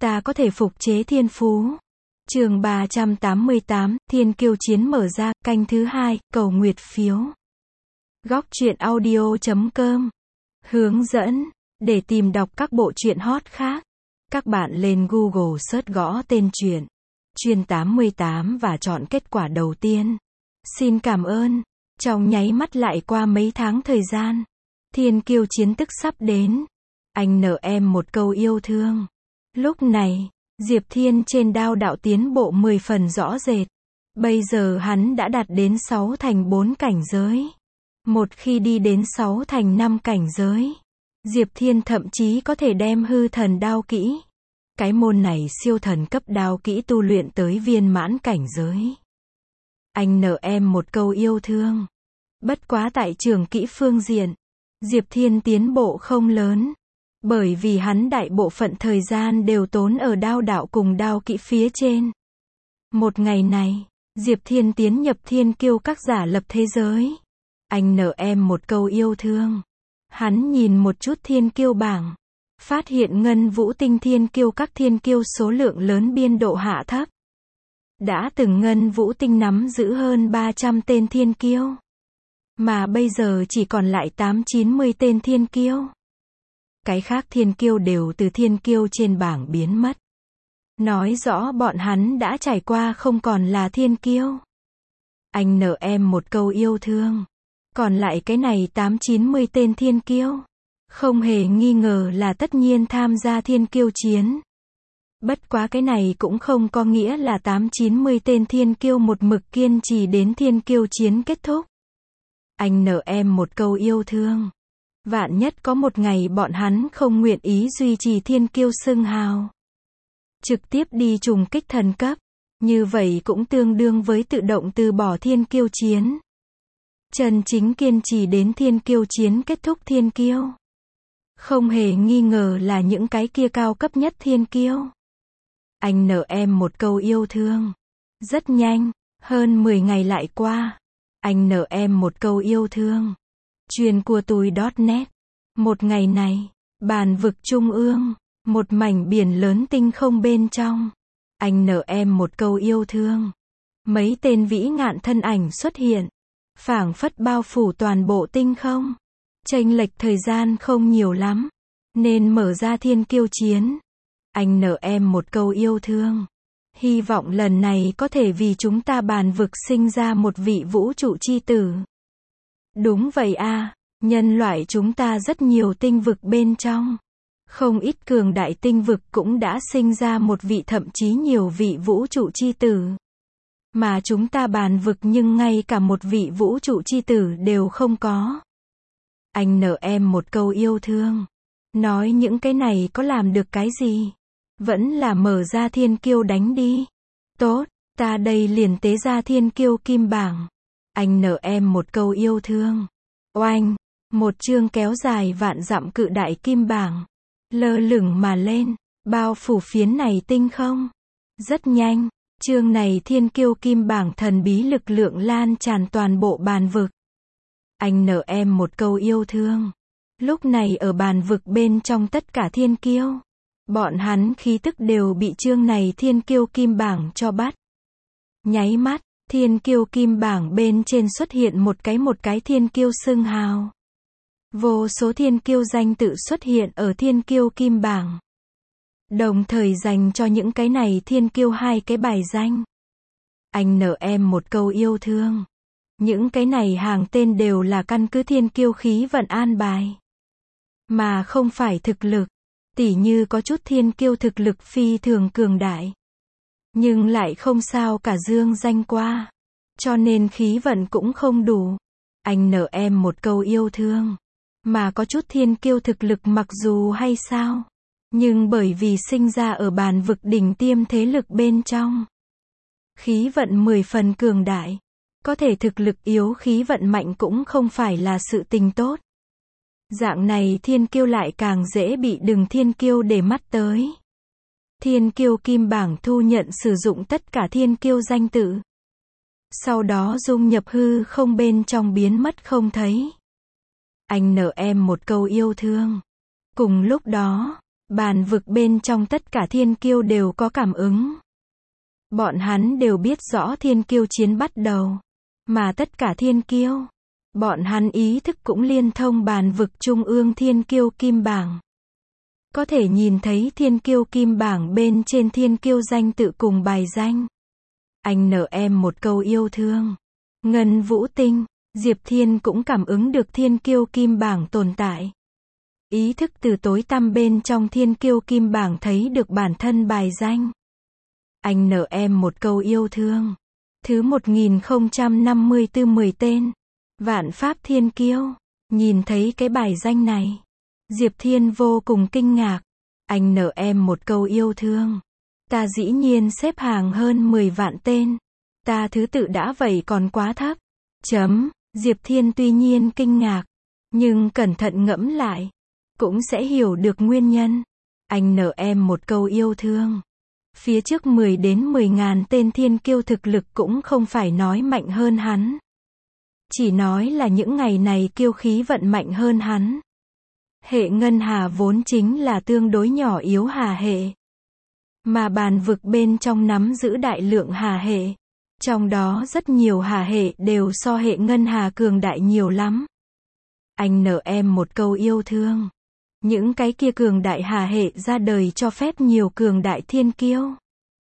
Ta có thể phục chế thiên phú. Chương 388, Thiên Kiêu Chiến mở ra, canh thứ 2, cầu nguyệt phiếu. Góc truyện audio.com. Hướng dẫn. Để tìm đọc các bộ truyện hot khác, các bạn lên Google search gõ tên truyện Chuyên 88 và chọn kết quả đầu tiên. Xin cảm ơn. Trong nháy mắt lại qua mấy tháng thời gian, Thiên Kiêu Chiến tức sắp đến. Anh nợ em một câu yêu thương. Lúc này, Diệp Thiên trên đao đạo tiến bộ 10 phần rõ rệt. Bây giờ hắn đã đạt đến 6 thành 4 cảnh giới. Một khi đi đến 6 thành 5 cảnh giới, Diệp Thiên thậm chí có thể đem hư thần đao kỹ. Cái môn này siêu thần cấp đao kỹ tu luyện tới viên mãn cảnh giới. Anh nợ em một câu yêu thương. Bất quá tại trường kỹ phương diện, Diệp Thiên tiến bộ không lớn. Bởi vì hắn đại bộ phận thời gian đều tốn ở đao đạo cùng đao kỹ phía trên. Một ngày này, Diệp Thiên tiến nhập thiên kiêu các giả lập thế giới. Anh nợ em một câu yêu thương. Hắn nhìn một chút thiên kiêu bảng, phát hiện ngân vũ tinh thiên kiêu các thiên kiêu số lượng lớn biên độ hạ thấp. Đã từng ngân vũ tinh nắm giữ hơn 300 tên thiên kiêu, mà bây giờ chỉ còn lại 8-90 tên thiên kiêu. Cái khác thiên kiêu đều từ thiên kiêu trên bảng biến mất. Nói rõ bọn hắn đã trải qua không còn là thiên kiêu. Anh nợ em một câu yêu thương. Còn lại cái này 8-90 tên thiên kiêu, không hề nghi ngờ là tất nhiên tham gia thiên kiêu chiến. Bất quá cái này cũng không có nghĩa là 8-90 tên thiên kiêu một mực kiên trì đến thiên kiêu chiến kết thúc. Anh nợ em một câu yêu thương. Vạn nhất có một ngày bọn hắn không nguyện ý duy trì thiên kiêu xưng hào, trực tiếp đi trùng kích thần cấp, như vậy cũng tương đương với tự động từ bỏ thiên kiêu chiến. Chân chính kiên trì đến thiên kiêu chiến kết thúc thiên kiêu, không hề nghi ngờ là những cái kia cao cấp nhất thiên kiêu. Anh nợ em một câu yêu thương. Rất nhanh, hơn 10 ngày lại qua. Anh nợ em một câu yêu thương. Chuyên của tui.net. Một ngày này, bàn vực trung ương, một mảnh biển lớn tinh không bên trong. Anh nợ em một câu yêu thương. Mấy tên vĩ ngạn thân ảnh xuất hiện, phảng phất bao phủ toàn bộ tinh không. Chênh lệch thời gian không nhiều lắm, nên mở ra thiên kiêu chiến. Anh nợ em một câu yêu thương. Hy vọng lần này có thể vì chúng ta bàn vực sinh ra một vị vũ trụ chi tử. Đúng vậy a, nhân loại chúng ta rất nhiều tinh vực bên trong. Không ít cường đại tinh vực cũng đã sinh ra một vị thậm chí nhiều vị vũ trụ chi tử. Mà chúng ta bàn vực nhưng ngay cả một vị vũ trụ chi tử đều không có. Anh nợ em một câu yêu thương. Nói những cái này có làm được cái gì? Vẫn là mở ra thiên kiêu đánh đi. Tốt, ta đây liền tế ra thiên kiêu kim bảng. Anh nợ em một câu yêu thương. Oanh, một chương kéo dài vạn dặm cự đại kim bảng, lơ lửng mà lên, bao phủ phiến này tinh không. Rất nhanh, chương này thiên kiêu kim bảng thần bí lực lượng lan tràn toàn bộ bàn vực. Anh nợ em một câu yêu thương. Lúc này ở bàn vực bên trong tất cả thiên kiêu, bọn hắn khí tức đều bị chương này thiên kiêu kim bảng cho bắt. Nháy mắt, thiên kiêu kim bảng bên trên xuất hiện một cái thiên kiêu xưng hào. Vô số thiên kiêu danh tự xuất hiện ở thiên kiêu kim bảng. Đồng thời dành cho những cái này thiên kiêu 2 cái bài danh. Anh nợ em một câu yêu thương. Những cái này hàng tên đều là căn cứ thiên kiêu khí vận an bài, mà không phải thực lực. Tỉ như có chút thiên kiêu thực lực phi thường cường đại, nhưng lại không sao cả dương danh qua, cho nên khí vận cũng không đủ. Anh nợ em một câu yêu thương. Mà có chút thiên kiêu thực lực mặc dù hay sao, nhưng bởi vì sinh ra ở bàn vực đỉnh tiêm thế lực bên trong, khí vận 10 phần cường đại, có thể thực lực yếu khí vận mạnh cũng không phải là sự tình tốt. Dạng này thiên kiêu lại càng dễ bị đừng thiên kiêu để mắt tới. Thiên kiêu kim bảng thu nhận sử dụng tất cả thiên kiêu danh tự, sau đó dung nhập hư không bên trong biến mất không thấy. Anh nợ em một câu yêu thương. Cùng lúc đó, Bàn vực bên trong tất cả thiên kiêu đều có cảm ứng. Bọn hắn đều biết rõ thiên kiêu chiến bắt đầu. Mà tất cả thiên kiêu, bọn hắn ý thức cũng liên thông bàn vực trung ương thiên kiêu kim bảng. Có thể nhìn thấy thiên kiêu kim bảng bên trên thiên kiêu danh tự cùng bài danh. Anh nợ em một câu yêu thương. Ngân Vũ Tinh, Diệp Thiên cũng cảm ứng được thiên kiêu kim bảng tồn tại. Ý thức từ tối tăm bên trong thiên kiêu kim bảng thấy được bản thân bài danh. Anh nợ em một câu yêu thương. Thứ 1054 10 tên. Vạn Pháp Thiên Kiêu. Nhìn thấy cái bài danh này, Diệp Thiên vô cùng kinh ngạc. Anh nợ em một câu yêu thương. Ta dĩ nhiên xếp hàng hơn 10 vạn tên. Ta thứ tự đã vậy còn quá thấp. Diệp Thiên tuy nhiên kinh ngạc, nhưng cẩn thận ngẫm lại, cũng sẽ hiểu được nguyên nhân. Anh nợ em một câu yêu thương. Phía trước 10 đến 10.000 tên thiên kiêu thực lực cũng không phải nói mạnh hơn hắn. Chỉ nói là những ngày này kiêu khí vận mạnh hơn hắn. Hệ ngân hà vốn chính là tương đối nhỏ yếu hà hệ. Mà bàn vực bên trong nắm giữ đại lượng hà hệ. Trong đó rất nhiều hà hệ đều so hệ ngân hà cường đại nhiều lắm. Anh nợ em một câu yêu thương. Những cái kia cường đại hà hệ ra đời cho phép nhiều cường đại thiên kiêu.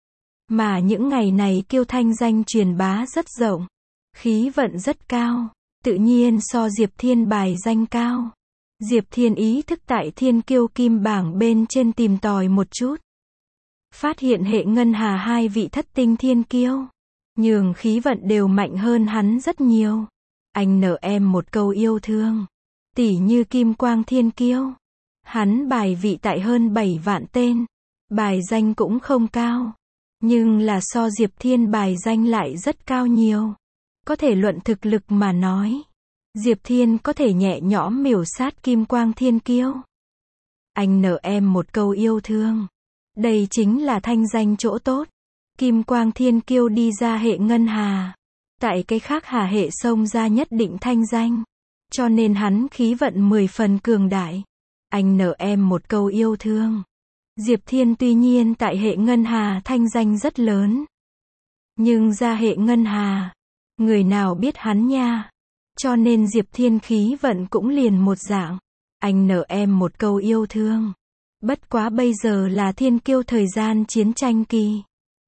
Mà những ngày này kiêu thanh danh truyền bá rất rộng. Khí vận rất cao. Tự nhiên so Diệp Thiên bài danh cao. Diệp Thiên ý thức tại thiên kiêu kim bảng bên trên tìm tòi một chút. Phát hiện hệ ngân hà 2 vị thất tinh thiên kiêu. Nhường khí vận đều mạnh hơn hắn rất nhiều. Anh nợ em một câu yêu thương. Tỷ như Kim Quang Thiên Kiêu. Hắn bài vị tại hơn 7 vạn tên. Bài danh cũng không cao. Nhưng là so Diệp Thiên bài danh lại rất cao nhiều. Có thể luận thực lực mà nói. Diệp Thiên có thể nhẹ nhõm miểu sát Kim Quang Thiên Kiêu. Anh nợ em một câu yêu thương. Đây chính là thanh danh chỗ tốt. Kim Quang Thiên Kiêu đi ra hệ ngân hà. Tại cái khác hà hệ xông ra nhất định thanh danh. Cho nên hắn khí vận 10 phần cường đại. Anh nợ em một câu yêu thương. Diệp Thiên tuy nhiên tại hệ ngân hà thanh danh rất lớn. Nhưng ra hệ ngân hà, người nào biết hắn nha. Cho nên Diệp Thiên khí vận cũng liền một dạng. Anh nợ em một câu yêu thương. Bất quá bây giờ là thiên kiêu thời gian chiến tranh kỳ.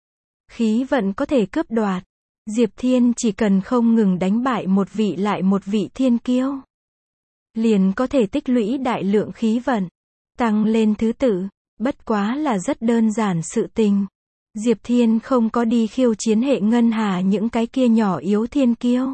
Khí vận có thể cướp đoạt. Diệp Thiên chỉ cần không ngừng đánh bại một vị lại một vị thiên kiêu. Liền có thể tích lũy đại lượng khí vận. Tăng lên thứ tự. Bất quá là rất đơn giản sự tình. Diệp Thiên không có đi khiêu chiến hệ ngân hà những cái kia nhỏ yếu thiên kiêu.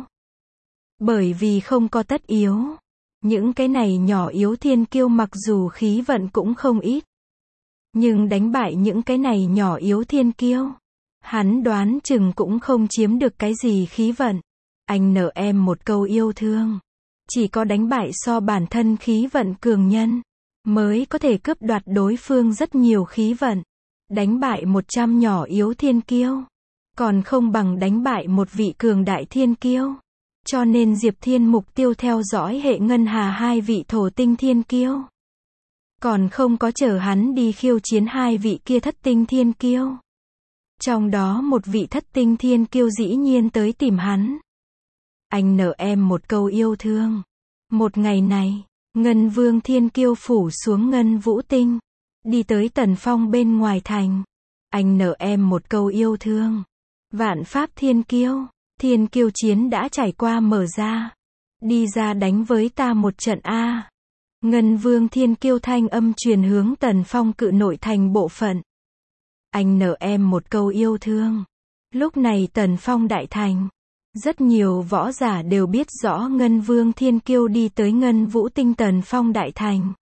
Bởi vì không có tất yếu. Những cái này nhỏ yếu thiên kiêu mặc dù khí vận cũng không ít. Nhưng đánh bại những cái này nhỏ yếu thiên kiêu. Hắn đoán chừng cũng không chiếm được cái gì khí vận. Anh nợ em một câu yêu thương. Chỉ có đánh bại so bản thân khí vận cường nhân. Mới có thể cướp đoạt đối phương rất nhiều khí vận. Đánh bại 100 nhỏ yếu thiên kiêu. Còn không bằng đánh bại một vị cường đại thiên kiêu. Cho nên Diệp Thiên mục tiêu theo dõi hệ ngân hà 2 vị thổ tinh thiên kiêu. Còn không có chờ hắn đi khiêu chiến 2 vị kia thất tinh thiên kiêu. Trong đó một vị thất tinh thiên kiêu dĩ nhiên tới tìm hắn. Anh nợ em một câu yêu thương. Một ngày này, Ngân Vương Thiên Kiêu phủ xuống Ngân Vũ Tinh. Đi tới Tần Phong bên ngoài thành. Anh nợ em một câu yêu thương. Vạn Pháp Thiên Kiêu. Thiên kiêu chiến đã trải qua mở ra. Đi ra đánh với ta một trận A. Ngân Vương Thiên Kiêu thanh âm truyền hướng Tần Phong cự nội thành bộ phận. Anh nợ em một câu yêu thương. Lúc này Tần Phong đại thành. Rất nhiều võ giả đều biết rõ Ngân Vương Thiên Kiêu đi tới Ngân Vũ Tinh Tần Phong đại thành.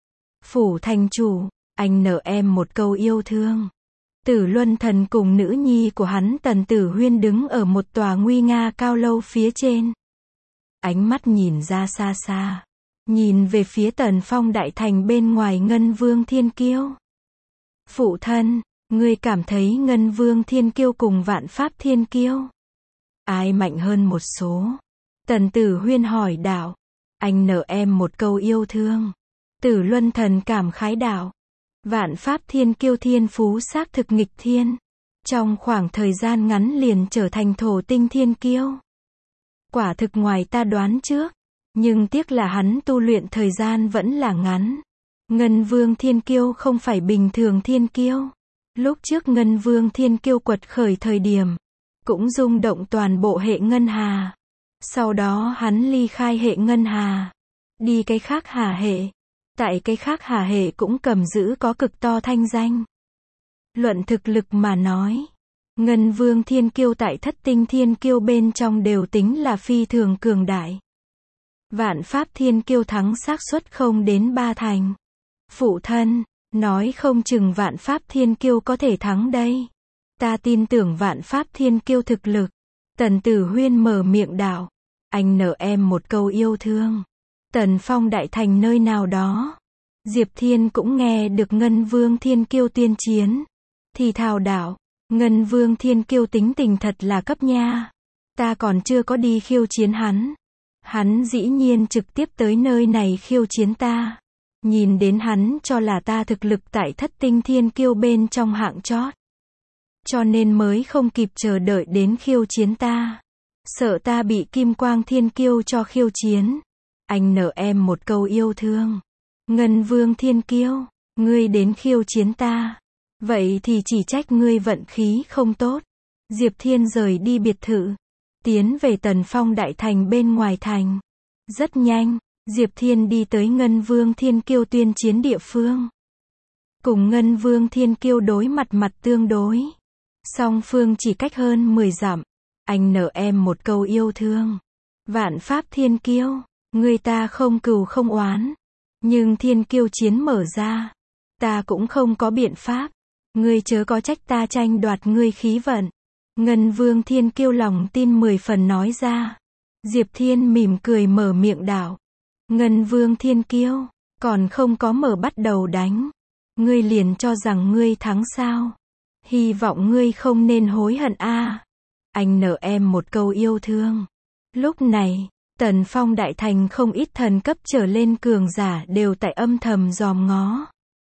Phủ thành chủ, anh nợ em một câu yêu thương. Tử Luân Thần cùng nữ nhi của hắn Tần Tử Huyên đứng ở một tòa nguy nga cao lâu phía trên. Ánh mắt nhìn ra xa xa. Nhìn về phía Tần Phong đại thành bên ngoài Ngân Vương Thiên Kiêu. Phụ thân, ngươi cảm thấy Ngân Vương Thiên Kiêu cùng Vạn Pháp Thiên Kiêu. Ai mạnh hơn một số? Tần Tử Huyên hỏi đạo. Anh nợ em một câu yêu thương. Tử Luân Thần cảm khái đạo. Vạn pháp thiên kiêu thiên phú xác thực nghịch thiên. Trong khoảng thời gian ngắn liền trở thành thổ tinh thiên kiêu. Quả thực ngoài ta đoán trước. Nhưng tiếc là hắn tu luyện thời gian vẫn là ngắn. Ngân Vương Thiên Kiêu không phải bình thường thiên kiêu. Lúc trước Ngân Vương Thiên Kiêu quật khởi thời điểm, cũng rung động toàn bộ hệ ngân hà. Sau đó hắn ly khai hệ ngân hà, đi cái khác hà hệ. Tại cái khác hà hệ cũng cầm giữ có cực to thanh danh. Luận thực lực mà nói, Ngân Vương Thiên Kiêu tại thất tinh thiên kiêu bên trong đều tính là phi thường cường đại. Vạn pháp thiên kiêu thắng xác suất không đến 3 thành. Phụ thân, nói không chừng vạn pháp thiên kiêu có thể thắng đây. Ta tin tưởng vạn pháp thiên kiêu thực lực. Tần Tử Huyên mở miệng đạo. Anh nợ em một câu yêu thương. Tần Phong đại thành nơi nào đó. Diệp Thiên cũng nghe được Ngân Vương Thiên Kiêu tuyên chiến. Thì thào đạo. Ngân Vương Thiên Kiêu tính tình thật là cấp nha. Ta còn chưa có đi khiêu chiến hắn. Hắn dĩ nhiên trực tiếp tới nơi này khiêu chiến ta. Nhìn đến hắn cho là ta thực lực tại thất tinh thiên kiêu bên trong hạng chót. Cho nên mới không kịp chờ đợi đến khiêu chiến ta. Sợ ta bị Kim Quang Thiên Kiêu cho khiêu chiến. Anh nợ em một câu yêu thương. Ngân Vương Thiên Kiêu, ngươi đến khiêu chiến ta. Vậy thì chỉ trách ngươi vận khí không tốt. Diệp Thiên rời đi biệt thự. Tiến về Tần Phong đại thành bên ngoài thành. Rất nhanh, Diệp Thiên đi tới Ngân Vương Thiên Kiêu tuyên chiến địa phương. Cùng Ngân Vương Thiên Kiêu đối mặt tương đối. Song phương chỉ cách hơn 10 dặm. Anh nợ em một câu yêu thương. Vạn pháp thiên kiêu, người ta không cừu không oán. Nhưng thiên kiêu chiến mở ra. Ta cũng không có biện pháp. Ngươi chớ có trách ta tranh đoạt ngươi khí vận. Ngân Vương Thiên Kiêu lòng tin 10 phần nói ra. Diệp Thiên mỉm cười mở miệng đạo. Ngân Vương Thiên Kiêu, còn không có mở bắt đầu đánh. Ngươi liền cho rằng ngươi thắng sao. Hy vọng ngươi không nên hối hận a. Anh nợ em một câu yêu thương. Lúc này, Tần Phong đại thành không ít thần cấp trở lên cường giả đều tại âm thầm dòm ngó.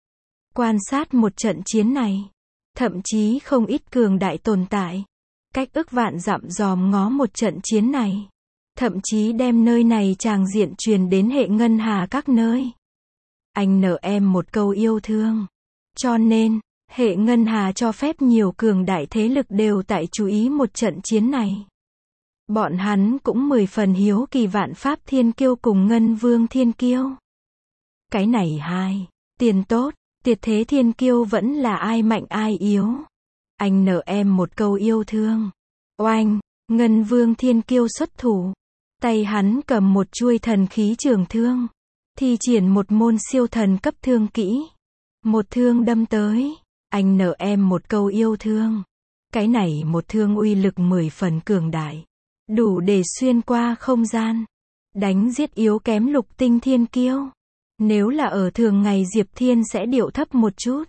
Quan sát một trận chiến này. Thậm chí không ít cường đại tồn tại. Cách ức vạn dặm dòm ngó một trận chiến này. Thậm chí đem nơi này tràng diện truyền đến hệ ngân hà các nơi. Anh nợ em một câu yêu thương. Cho nên, hệ ngân hà cho phép nhiều cường đại thế lực đều tại chú ý một trận chiến này. Bọn hắn cũng 10 phần hiếu kỳ vạn pháp thiên kiêu cùng Ngân Vương Thiên Kiêu. Cái này hai, tiền tốt, tuyệt thế thiên kiêu vẫn là ai mạnh ai yếu. Anh nợ em một câu yêu thương. Oanh, Ngân Vương Thiên Kiêu xuất thủ. Tay hắn cầm một chuôi thần khí trường thương. Thi triển một môn siêu thần cấp thương kỹ. Một thương đâm tới. Anh nợ em một câu yêu thương. Cái này một thương uy lực 10 phần cường đại. Đủ để xuyên qua không gian. Đánh giết yếu kém lục tinh thiên kiêu. Nếu là ở thường ngày Diệp Thiên sẽ điệu thấp một chút.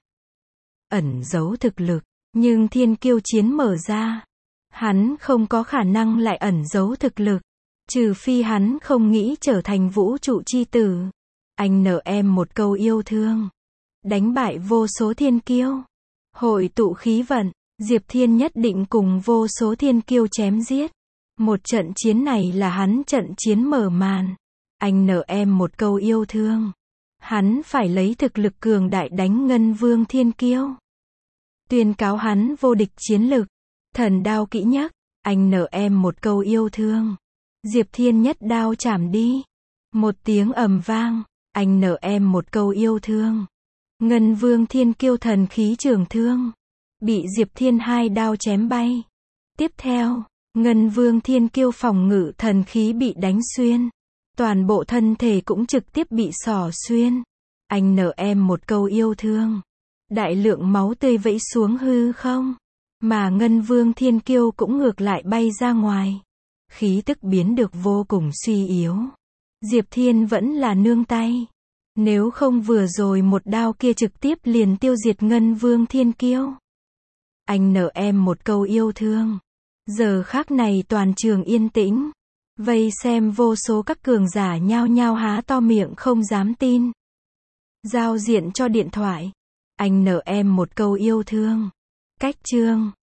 Ẩn giấu thực lực. Nhưng thiên kiêu chiến mở ra. Hắn không có khả năng lại ẩn giấu thực lực. Trừ phi hắn không nghĩ trở thành vũ trụ chi tử. Anh nợ em một câu yêu thương. Đánh bại vô số thiên kiêu. Hội tụ khí vận. Diệp Thiên nhất định cùng vô số thiên kiêu chém giết. Một trận chiến này là hắn trận chiến mở màn. Anh nợ em một câu yêu thương. Hắn phải lấy thực lực cường đại đánh Ngân Vương Thiên Kiêu. Tuyên cáo hắn vô địch chiến lực. Thần đao kỹ nhất. Anh nợ em một câu yêu thương. Diệp Thiên nhất đao chảm đi. Một tiếng ầm vang. Anh nợ em một câu yêu thương. Ngân Vương Thiên Kiêu thần khí trường thương. Bị Diệp Thiên hai đao chém bay. Tiếp theo, Ngân Vương Thiên Kiêu phòng ngự thần khí bị đánh xuyên. Toàn bộ thân thể cũng trực tiếp bị xỏ xuyên. Anh nợ em một câu yêu thương. Đại lượng máu tươi vẫy xuống hư không. Mà Ngân Vương Thiên Kiêu cũng ngược lại bay ra ngoài. Khí tức biến được vô cùng suy yếu. Diệp Thiên vẫn là nương tay. Nếu không vừa rồi một đao kia trực tiếp liền tiêu diệt Ngân Vương Thiên Kiêu. Anh nợ em một câu yêu thương. Giờ khắc này toàn trường yên tĩnh. Vây xem vô số các cường giả nhao nhao há to miệng không dám tin. Giao diện cho điện thoại. Anh nợ em một câu yêu thương. Cách chương